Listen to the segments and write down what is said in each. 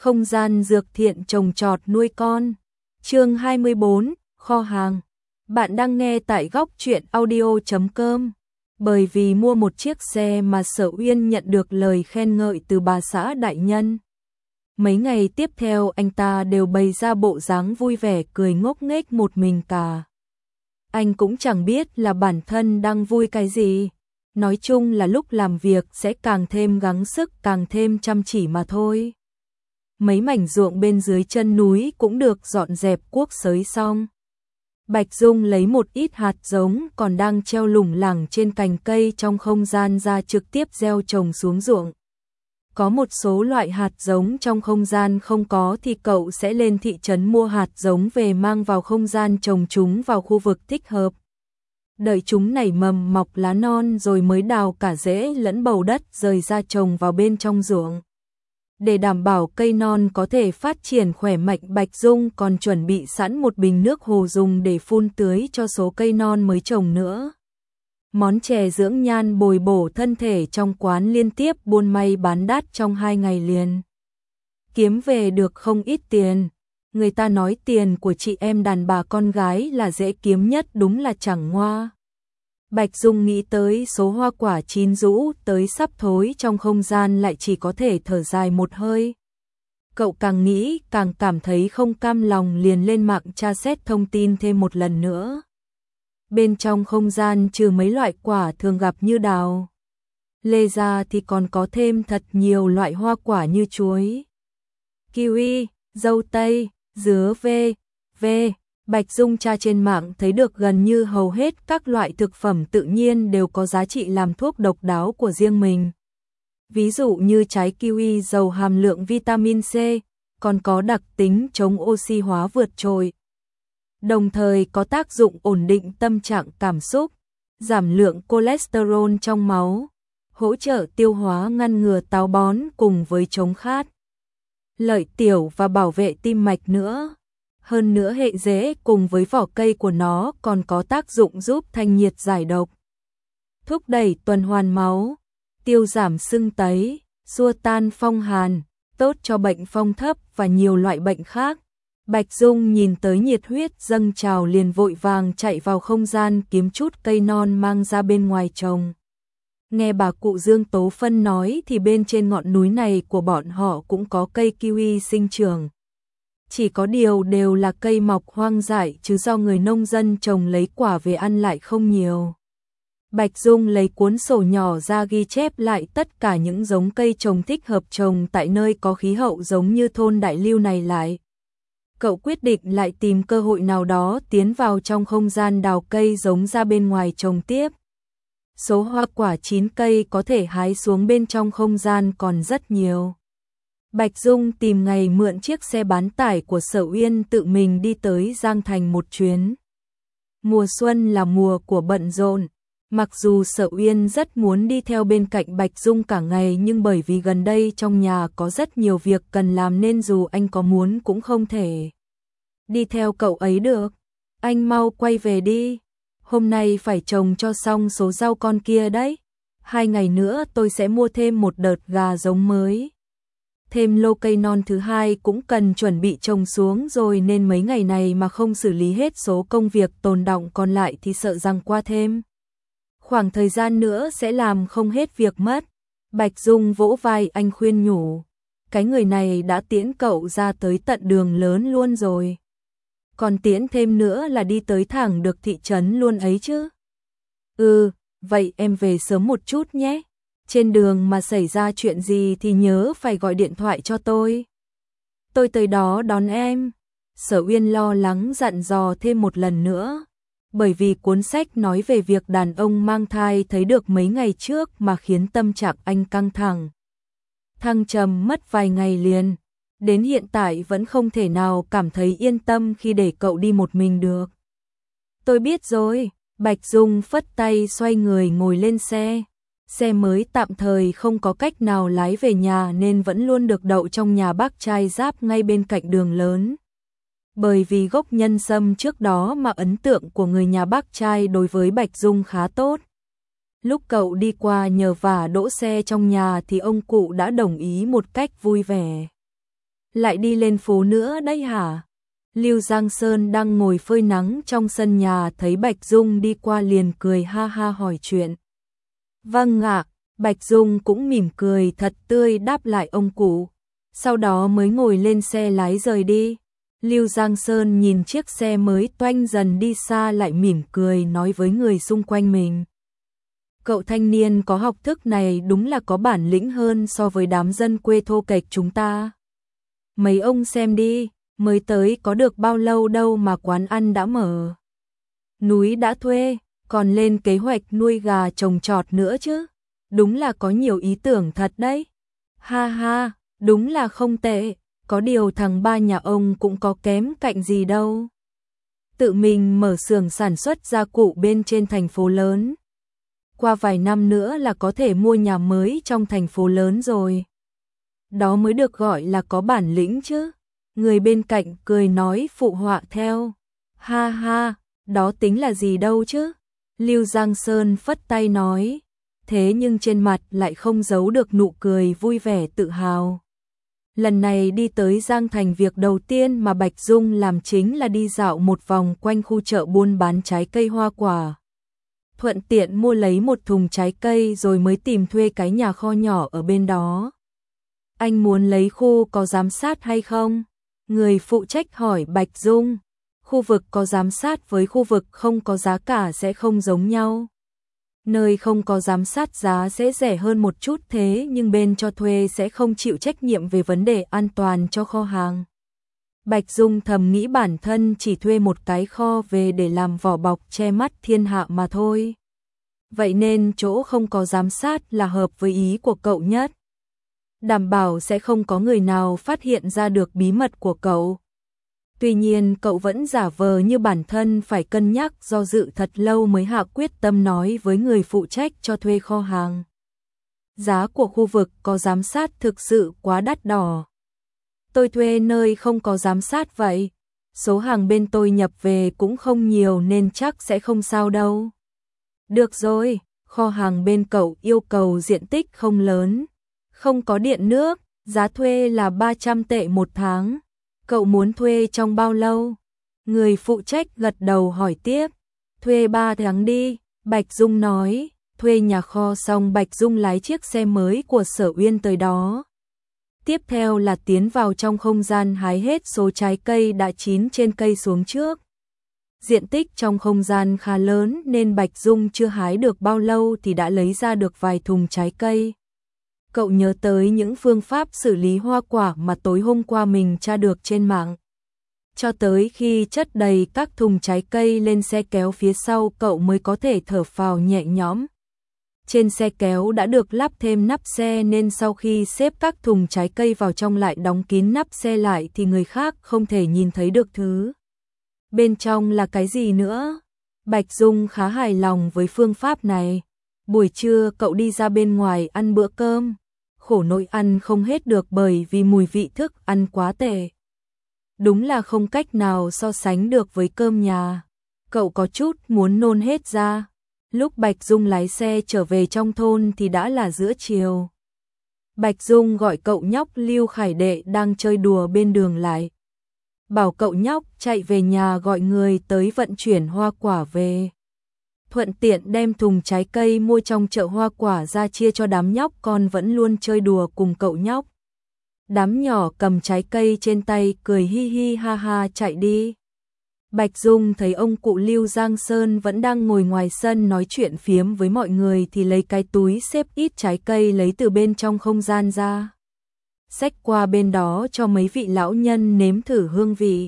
Không gian dược thiện trồng trọt nuôi con. Chương 24, kho hàng. Bạn đang nghe tại góc truyện audio.com. Bởi vì mua một chiếc xe mà Sở Uyên nhận được lời khen ngợi từ bà xã đại nhân. Mấy ngày tiếp theo anh ta đều bày ra bộ dáng vui vẻ cười ngốc nghếch một mình cả. Anh cũng chẳng biết là bản thân đang vui cái gì. Nói chung là lúc làm việc sẽ càng thêm gắng sức, càng thêm chăm chỉ mà thôi. Mấy mảnh ruộng bên dưới chân núi cũng được dọn dẹp cuốc xới xong. Bạch Dung lấy một ít hạt giống còn đang treo lủng lẳng trên cành cây trong không gian ra trực tiếp gieo trồng xuống ruộng. Có một số loại hạt giống trong không gian không có thì cậu sẽ lên thị trấn mua hạt giống về mang vào không gian trồng chúng vào khu vực thích hợp. Đợi chúng nảy mầm mọc lá non rồi mới đào cả rễ lẫn bầu đất rời ra trồng vào bên trong ruộng. Để đảm bảo cây non có thể phát triển khỏe mạnh, Bạch Dung còn chuẩn bị sẵn một bình nước hồ dùng để phun tưới cho số cây non mới trồng nữa. Món chè dưỡng nhan bồi bổ thân thể trong quán liên tiếp buôn may bán đắt trong 2 ngày liền. Kiếm về được không ít tiền. Người ta nói tiền của chị em đàn bà con gái là dễ kiếm nhất, đúng là chẳng ngoa. Bạch Dung nghĩ tới số hoa quả chín rũ tới sắp thối trong không gian lại chỉ có thể thở dài một hơi. Cậu càng nghĩ càng cảm thấy không cam lòng, liền lên mạng tra xét thông tin thêm một lần nữa. Bên trong không gian trừ mấy loại quả thường gặp như đào, lê ra thì còn có thêm thật nhiều loại hoa quả như chuối, kiwi, dâu tây, dứa v.v. Bạch Dung tra trên mạng thấy được gần như hầu hết các loại thực phẩm tự nhiên đều có giá trị làm thuốc độc đáo của riêng mình. Ví dụ như trái kiwi giàu hàm lượng vitamin C, còn có đặc tính chống oxy hóa vượt trội. Đồng thời có tác dụng ổn định tâm trạng cảm xúc, giảm lượng cholesterol trong máu, hỗ trợ tiêu hóa, ngăn ngừa táo bón cùng với chống khát, lợi tiểu và bảo vệ tim mạch nữa. Hơn nữa hệ rễ cùng với vỏ cây của nó còn có tác dụng giúp thanh nhiệt giải độc, thúc đẩy tuần hoàn máu, tiêu giảm sưng tấy, xua tan phong hàn, tốt cho bệnh phong thấp và nhiều loại bệnh khác. Bạch Dung nhìn tới nhiệt huyết dâng trào liền vội vàng chạy vào không gian kiếm chút cây non mang ra bên ngoài trồng. Nghe bà cụ Dương Tố Phân nói thì bên trên ngọn núi này của bọn họ cũng có cây kiwi sinh trưởng. Chỉ có điều đều là cây mọc hoang dại chứ do người nông dân trồng lấy quả về ăn lại không nhiều. Bạch Dung lấy cuốn sổ nhỏ ra ghi chép lại tất cả những giống cây trồng thích hợp trồng tại nơi có khí hậu giống như thôn Đại Lưu này lại. Cậu quyết định lại tìm cơ hội nào đó tiến vào trong không gian đào cây giống ra bên ngoài trồng tiếp. Số hoa quả chín cây có thể hái xuống bên trong không gian còn rất nhiều. Bạch Dung tìm ngày mượn chiếc xe bán tải của Sở Uyên tự mình đi tới Giang Thành một chuyến. Mùa xuân là mùa của bận rộn. Mặc dù Sở Uyên rất muốn đi theo bên cạnh Bạch Dung cả ngày nhưng bởi vì gần đây trong nhà có rất nhiều việc cần làm nên dù anh có muốn cũng không thể đi theo cậu ấy được. Anh mau quay về đi. Hôm nay phải trồng cho xong số rau con kia đấy. 2 ngày nữa tôi sẽ mua thêm một đợt gà giống mới. Thêm lô cây non thứ 2 cũng cần chuẩn bị trồng xuống rồi nên mấy ngày này mà không xử lý hết số công việc tồn đọng còn lại thì sợ rằng qua thêm khoảng thời gian nữa sẽ làm không hết việc mất. Bạch Dung vỗ vai anh khuyên nhủ. Cái người này đã tiễn cậu ra tới tận đường lớn luôn rồi. Còn tiễn thêm nữa là đi tới thẳng được thị trấn luôn ấy chứ. Vậy em về sớm một chút nhé. Trên đường mà xảy ra chuyện gì thì nhớ phải gọi điện thoại cho tôi. Tôi tới đó đón em. Sở Uyên lo lắng dặn dò thêm một lần nữa. Bởi vì cuốn sách nói về việc đàn ông mang thai thấy được mấy ngày trước mà khiến tâm trạng anh căng thẳng. Thăng trầm mất vài ngày liền. Đến hiện tại vẫn không thể nào cảm thấy yên tâm khi để cậu đi một mình được. Tôi biết rồi. Bạch Dung phất tay xoay người ngồi lên xe. Xe mới tạm thời không có cách nào lái về nhà nên vẫn luôn được đậu trong nhà bác trai Giáp ngay bên cạnh đường lớn. Bởi vì gốc nhân sâm trước đó mà ấn tượng của người nhà bác trai đối với Bạch Dung khá tốt. Lúc cậu đi qua nhờ vả đỗ xe trong nhà thì ông cụ đã đồng ý một cách vui vẻ. lại đi lên phố nữa đấy hả? Lưu Giang Sơn đang ngồi phơi nắng trong sân nhà thấy Bạch Dung đi qua liền cười ha ha hỏi chuyện. Vâng ạ, Bạch Dung cũng mỉm cười thật tươi đáp lại ông cụ, sau đó mới ngồi lên xe lái rời đi. Lưu Giang Sơn nhìn chiếc xe mới toanh dần đi xa lại mỉm cười nói với người xung quanh mình. Cậu thanh niên có học thức này đúng là có bản lĩnh hơn so với đám dân quê thô kệch chúng ta. Mấy ông xem đi, mới tới có được bao lâu đâu mà quán ăn đã mở. Núi đã thuê, còn lên kế hoạch nuôi gà trồng trọt nữa chứ. Đúng là có nhiều ý tưởng thật đấy. Ha ha, đúng là không tệ, có điều thằng ba nhà ông cũng có kém cạnh gì đâu. Tự mình mở xưởng sản xuất gia cụ bên trên thành phố lớn. Qua vài năm nữa là có thể mua nhà mới trong thành phố lớn rồi. Đó mới được gọi là có bản lĩnh chứ. Người bên cạnh cười nói phụ họa theo. Ha ha, đó tính là gì đâu chứ. Lưu Giang Sơn phất tay nói. Thế nhưng trên mặt lại không giấu được nụ cười vui vẻ tự hào. Lần này đi tới Giang Thành việc đầu tiên mà Bạch Dung làm chính là đi dạo một vòng quanh khu chợ buôn bán trái cây hoa quả. Thuận tiện mua lấy một thùng trái cây rồi mới tìm thuê cái nhà kho nhỏ ở bên đó. Anh muốn lấy khu có giám sát hay không? Người phụ trách hỏi Bạch Dung. Khu vực có giám sát với khu vực không có giá cả sẽ không giống nhau. Nơi không có giám sát giá sẽ rẻ hơn một chút thế nhưng bên cho thuê sẽ không chịu trách nhiệm về vấn đề an toàn cho kho hàng. Bạch Dung thầm nghĩ bản thân chỉ thuê một cái kho về để làm vỏ bọc che mắt thiên hạ mà thôi. Vậy nên chỗ không có giám sát là hợp với ý của cậu nhất. Đảm bảo sẽ không có người nào phát hiện ra được bí mật của cậu. Tuy nhiên cậu vẫn giả vờ như bản thân phải cân nhắc do dự thật lâu mới hạ quyết tâm nói với người phụ trách cho thuê kho hàng. Giá của khu vực có giám sát thực sự quá đắt đỏ. Tôi thuê nơi không có giám sát vậy. Số hàng bên tôi nhập về cũng không nhiều nên chắc sẽ không sao đâu. Được rồi, kho hàng bên cậu yêu cầu diện tích không lớn. Không có điện nước, giá thuê là 300 tệ một tháng. Cậu muốn thuê trong bao lâu? Người phụ trách gật đầu hỏi tiếp. Thuê 3 tháng đi, Bạch Dung nói. Thuê nhà kho xong Bạch Dung lái chiếc xe mới của Sở Uyên tới đó. Tiếp theo là tiến vào trong không gian hái hết số trái cây đã chín trên cây xuống trước. Diện tích trong không gian khá lớn nên Bạch Dung chưa hái được bao lâu thì đã lấy ra được vài thùng trái cây. Cậu nhớ tới những phương pháp xử lý hoa quả mà tối hôm qua mình tra được trên mạng. Cho tới khi chất đầy các thùng trái cây lên xe kéo phía sau cậu mới có thể thở phào nhẹ nhõm. Trên xe kéo đã được lắp thêm nắp xe nên sau khi xếp các thùng trái cây vào trong lại đóng kín nắp xe lại thì người khác không thể nhìn thấy được thứ bên trong là cái gì nữa. Bạch Dung khá hài lòng với phương pháp này. Buổi trưa cậu đi ra bên ngoài ăn bữa cơm. Khổ nỗi ăn không hết được bởi vì mùi vị thức ăn quá tệ. Đúng là không cách nào so sánh được với cơm nhà. Cậu có chút muốn nôn hết ra. Lúc Bạch Dung lái xe trở về trong thôn thì đã là giữa chiều. Bạch Dung gọi cậu nhóc Lưu Khải Đệ đang chơi đùa bên đường lại. Bảo cậu nhóc chạy về nhà gọi người tới vận chuyển hoa quả về. Thuận tiện đem thùng trái cây mua trong chợ hoa quả ra chia cho đám nhóc con vẫn luôn chơi đùa cùng cậu nhóc. Đám nhỏ cầm trái cây trên tay cười hi hi ha ha chạy đi. Bạch Dung thấy ông cụ Lưu Giang Sơn vẫn đang ngồi ngoài sân nói chuyện phiếm với mọi người thì lấy cái túi xếp ít trái cây lấy từ bên trong không gian ra. Xách qua bên đó cho mấy vị lão nhân nếm thử hương vị.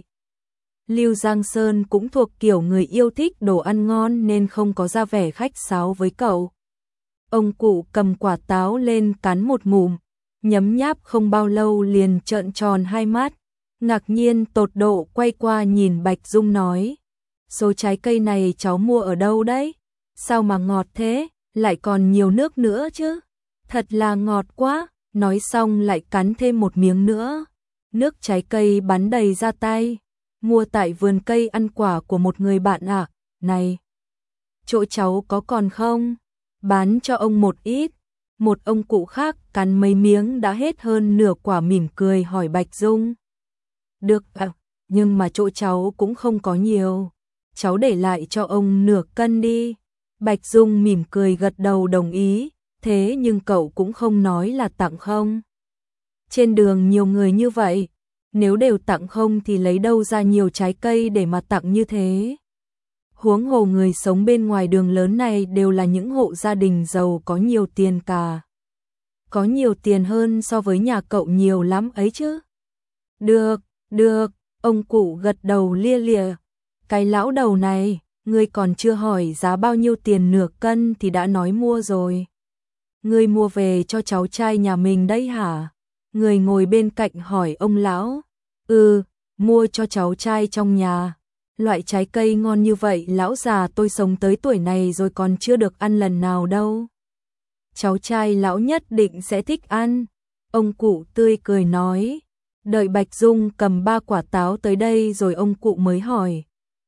Lưu Giang Sơn cũng thuộc kiểu người yêu thích đồ ăn ngon nên không có ra vẻ khách sáo với cậu. Ông cụ cầm quả táo lên cắn một ngụm, nhấm nháp không bao lâu liền trợn tròn hai mắt, ngạc nhiên tột độ quay qua nhìn Bạch Dung nói. Số trái cây này cháu mua ở đâu đấy? Sao mà ngọt thế, lại còn nhiều nước nữa chứ? Thật là ngọt quá, nói xong lại cắn thêm một miếng nữa. Nước trái cây bắn đầy ra tay. Mua tại vườn cây ăn quả của một người bạn à? Này, chỗ cháu có còn không? Bán cho ông một ít. Một ông cụ khác cắn mấy miếng đã hết hơn nửa quả mỉm cười hỏi Bạch Dung. Được à, nhưng mà chỗ cháu cũng không có nhiều. Cháu để lại cho ông nửa cân đi. Bạch Dung mỉm cười gật đầu đồng ý, thế nhưng cậu cũng không nói là tặng không. Trên đường nhiều người như vậy, nếu đều tặng không thì lấy đâu ra nhiều trái cây để mà tặng như thế. Huống hồ người sống bên ngoài đường lớn này đều là những hộ gia đình giàu có nhiều tiền cả. Có nhiều tiền hơn so với nhà cậu nhiều lắm ấy chứ. Được, được, ông cụ gật đầu lia lịa. Cái lão đầu này, ngươi còn chưa hỏi giá bao nhiêu tiền nửa cân thì đã nói mua rồi. Ngươi mua về cho cháu trai nhà mình đấy hả? Người ngồi bên cạnh hỏi ông lão. Mua cho cháu trai trong nhà. Loại trái cây ngon như vậy lão già tôi sống tới tuổi này rồi còn chưa được ăn lần nào đâu. Cháu trai lão nhất định sẽ thích ăn. Ông cụ tươi cười nói. Đợi Bạch Dung cầm 3 quả táo tới đây rồi ông cụ mới hỏi.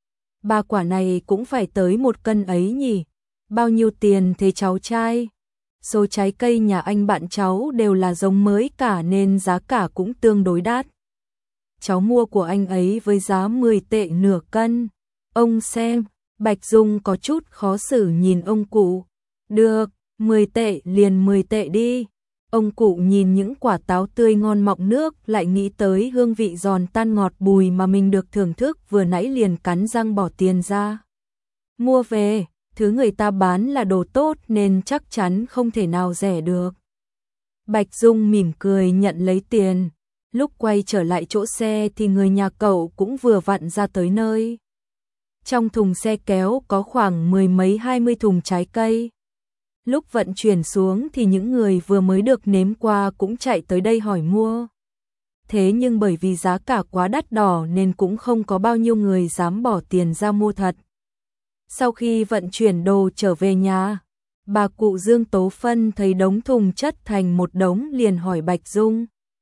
3 quả này cũng phải tới 1 cân ấy nhỉ? Bao nhiêu tiền thế cháu trai? Số trái cây nhà anh bạn cháu đều là giống mới cả nên giá cả cũng tương đối đắt. Cháu mua của anh ấy với giá 10 tệ nửa cân. Ông xem, Bạch Dung có chút khó xử nhìn ông cụ. Được, 10 tệ liền 10 tệ đi. Ông cụ nhìn những quả táo tươi ngon mọng nước lại nghĩ tới hương vị giòn tan ngọt bùi mà mình được thưởng thức vừa nãy liền cắn răng bỏ tiền ra. Mua về, thứ người ta bán là đồ tốt nên chắc chắn không thể nào rẻ được. Bạch Dung mỉm cười nhận lấy tiền. Lúc quay trở lại chỗ xe thì người nhà cậu cũng vừa vặn ra tới nơi. Trong thùng xe kéo có khoảng 10 mấy 20 thùng trái cây. Lúc vận chuyển xuống thì những người vừa mới được nếm qua cũng chạy tới đây hỏi mua. Thế nhưng bởi vì giá cả quá đắt đỏ nên cũng không có bao nhiêu người dám bỏ tiền ra mua thật. Sau khi vận chuyển đồ trở về nhà, bà cụ Dương Tố Phân thấy đống thùng chất thành một đống liền hỏi Bạch Dung.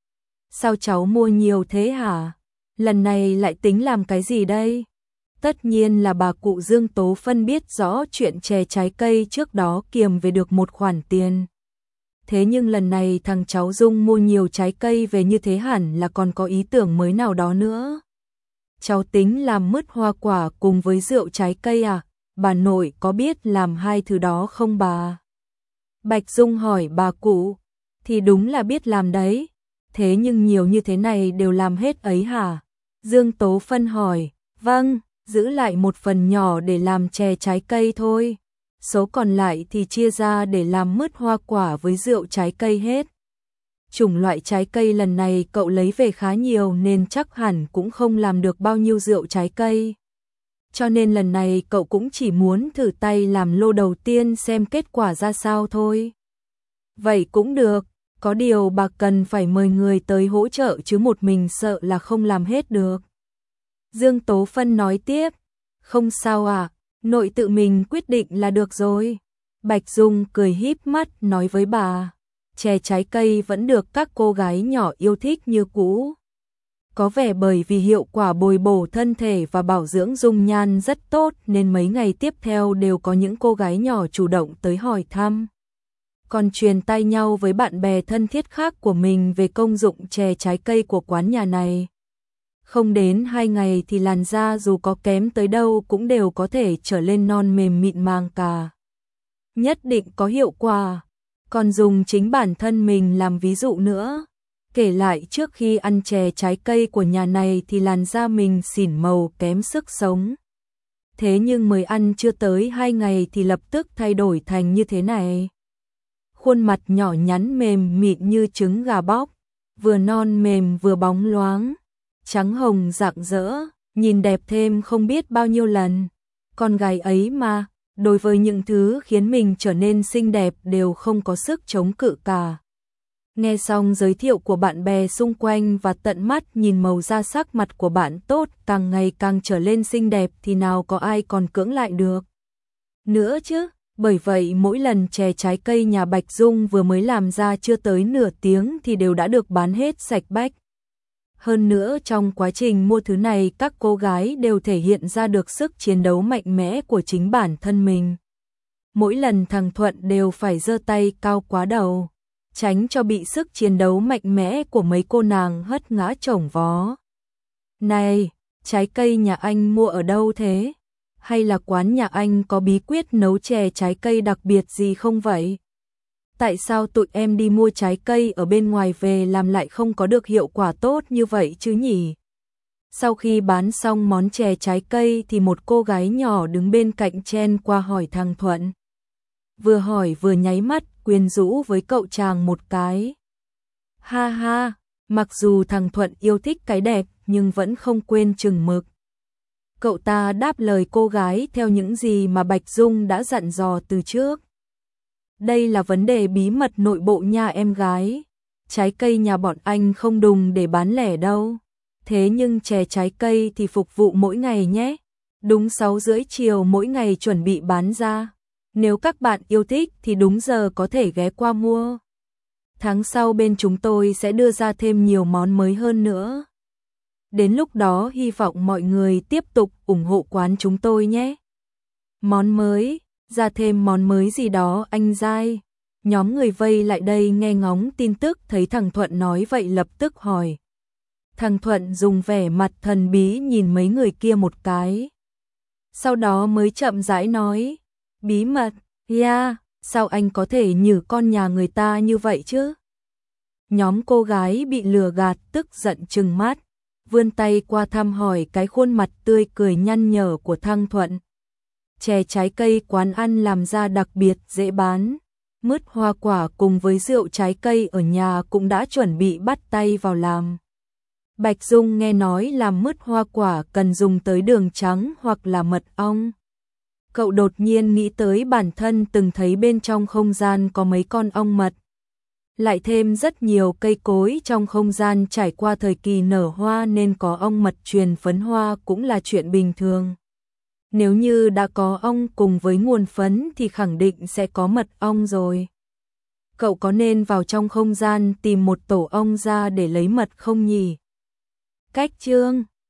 Sao cháu mua nhiều thế hả? Lần này lại tính làm cái gì đây? Tất nhiên là bà cụ Dương Tố Phân biết rõ chuyện chè trái cây trước đó kiềm về được một khoản tiền. Thế nhưng lần này thằng cháu Dung mua nhiều trái cây về như thế hẳn là còn có ý tưởng mới nào đó nữa. Cháu tính làm mứt hoa quả cùng với rượu trái cây à? Bà nội có biết làm hai thứ đó không bà? Bạch Dung hỏi bà cụ. Thì đúng là biết làm đấy. Thế nhưng nhiều như thế này đều làm hết ấy hả? Dương Tố Phân hỏi. Vâng, giữ lại một phần nhỏ để làm chè trái cây thôi. Số còn lại thì chia ra để làm mứt hoa quả với rượu trái cây hết. Chủng loại trái cây lần này cậu lấy về khá nhiều nên chắc hẳn cũng không làm được bao nhiêu rượu trái cây. Cho nên lần này cậu cũng chỉ muốn thử tay làm lô đầu tiên xem kết quả ra sao thôi. Vậy cũng được, có điều bà cần phải mời người tới hỗ trợ chứ một mình sợ là không làm hết được. Dương Tố Phân nói tiếp, không sao à, nội tự mình quyết định là được rồi. Bạch Dung cười híp mắt nói với bà, chè trái cây vẫn được các cô gái nhỏ yêu thích như cũ. Có vẻ bởi vì hiệu quả bồi bổ thân thể và bảo dưỡng dung nhan rất tốt nên mấy ngày tiếp theo đều có những cô gái nhỏ chủ động tới hỏi thăm. Còn truyền tay nhau với bạn bè thân thiết khác của mình về công dụng chè trái cây của quán nhà này. Không đến 2 ngày thì làn da dù có kém tới đâu cũng đều có thể trở lên non mềm mịn màng cả. Nhất định có hiệu quả. Còn dùng chính bản thân mình làm ví dụ nữa. Kể lại trước khi ăn chè trái cây của nhà này thì làn da mình xỉn màu kém sức sống. Thế nhưng mới ăn chưa tới 2 ngày thì lập tức thay đổi thành như thế này. Khuôn mặt nhỏ nhắn mềm mịn như trứng gà bóc, vừa non mềm vừa bóng loáng, trắng hồng rạng rỡ, nhìn đẹp thêm không biết bao nhiêu lần. Con gái ấy mà, đối với những thứ khiến mình trở nên xinh đẹp đều không có sức chống cự cả. Nghe xong giới thiệu của bạn bè xung quanh và tận mắt nhìn màu da sắc mặt của bạn tốt càng ngày càng trở lên xinh đẹp thì nào có ai còn cưỡng lại được. Nữa chứ, bởi vậy mỗi lần chè trái cây nhà Bạch Dung vừa mới làm ra chưa tới nửa tiếng thì đều đã được bán hết sạch bách. Hơn nữa trong quá trình mua thứ này các cô gái đều thể hiện ra được sức chiến đấu mạnh mẽ của chính bản thân mình. mỗi lần thằng Thuận đều phải giơ tay cao quá đầu, tránh cho bị sức chiến đấu mạnh mẽ của mấy cô nàng hất ngã chổng vó. Này, trái cây nhà anh mua ở đâu thế? Hay là quán nhà anh có bí quyết nấu chè trái cây đặc biệt gì không vậy? Tại sao tụi em đi mua trái cây ở bên ngoài về làm lại không có được hiệu quả tốt như vậy chứ nhỉ? Sau khi bán xong món chè trái cây thì một cô gái nhỏ đứng bên cạnh chen qua hỏi thằng Thuận. Vừa hỏi vừa nháy mắt quyến rũ với cậu chàng một cái. Ha ha, mặc dù thằng Thuận yêu thích cái đẹp nhưng vẫn không quên chừng mực. Cậu ta đáp lời cô gái theo những gì mà Bạch Dung đã dặn dò từ trước. Đây là vấn đề bí mật nội bộ nha em gái. Trái cây nhà bọn anh không đùng để bán lẻ đâu. Thế nhưng chè trái cây thì phục vụ mỗi ngày nhé. Đúng 6:30 chiều mỗi ngày chuẩn bị bán ra. Nếu các bạn yêu thích thì đúng giờ có thể ghé qua mua. Tháng sau bên chúng tôi sẽ đưa ra thêm nhiều món mới hơn nữa. Đến lúc đó hy vọng mọi người tiếp tục ủng hộ quán chúng tôi nhé. Món mới, ra thêm món mới gì đó anh giai. Nhóm người vây lại đây nghe ngóng tin tức thấy thằng Thuận nói vậy lập tức hỏi. Thằng Thuận dùng vẻ mặt thần bí nhìn mấy người kia một cái. Sau đó mới chậm rãi nói. Bí mật, yeah, sao anh có thể nhử con nhà người ta như vậy chứ? Nhóm cô gái bị lừa gạt tức giận trừng mắt, vươn tay qua thăm hỏi cái khuôn mặt tươi cười nhăn nhở của thằng Thuận. Chè trái cây quán ăn làm ra đặc biệt dễ bán, mứt hoa quả cùng với rượu trái cây ở nhà cũng đã chuẩn bị bắt tay vào làm. Bạch Dung nghe nói làm mứt hoa quả cần dùng tới đường trắng hoặc là mật ong. Cậu đột nhiên nghĩ tới bản thân từng thấy bên trong không gian có mấy con ong mật. Lại thêm rất nhiều cây cối trong không gian trải qua thời kỳ nở hoa nên có ong mật truyền phấn hoa cũng là chuyện bình thường. Nếu như đã có ong cùng với nguồn phấn thì khẳng định sẽ có mật ong rồi. Cậu có nên vào trong không gian tìm một tổ ong ra để lấy mật không nhỉ? Cách chương